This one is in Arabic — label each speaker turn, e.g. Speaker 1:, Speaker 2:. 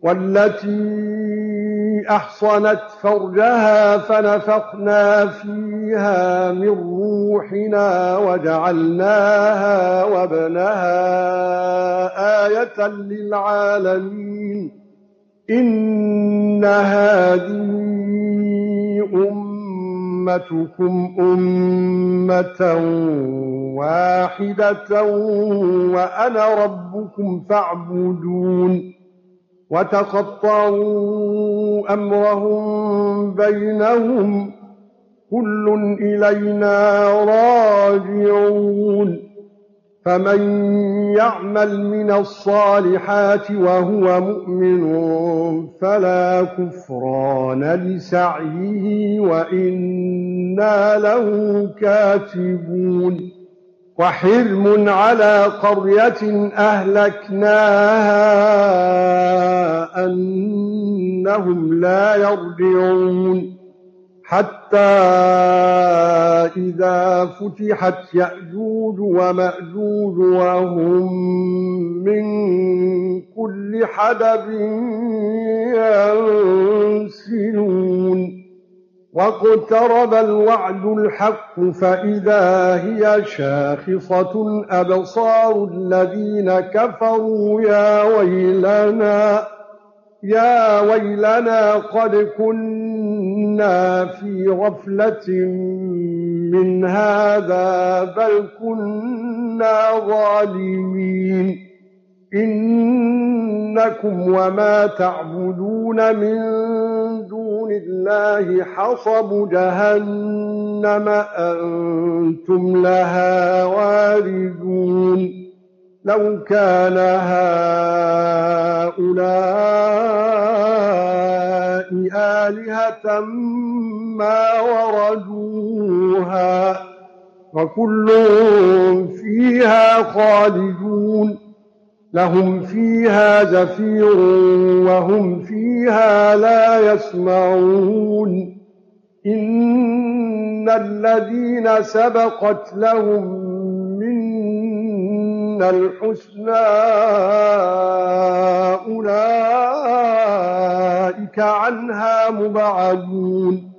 Speaker 1: والتي أحصنت فرجها فنفخنا فيها من روحنا وجعلناها وابنها آية للعالمين إن هذه أمتكم أمة واحدة وأنا ربكم فاعبدون وتقطعوا أمرهم بينهم كل إلينا راجعون فمن يعمل من الصالحات وهو مؤمن فلا كفران لسعيه وإنا له كاتبون وحرم على قرية أهلكناها أنهم لا يرجعون حتى إذا فتحت يأجوج ومأجوج وهم من كل حدب ينسلون واقترب الوعد الحق فإذا هي شاخصة أبصار الذين كفروا يا ويلنا قد كنا في غفلة من هذا بل كنا ظالمين إنكم وما تعبدون من دون الله حصب جهنم أنتم لها واردون لو كان هؤلاء آلهة ما وردوها وكل فيها خالدون لهم فيها زفير وهم فيها لا يسمعون إن الذين سبقت لهم منا الحسنى أولئك عنها مبعدون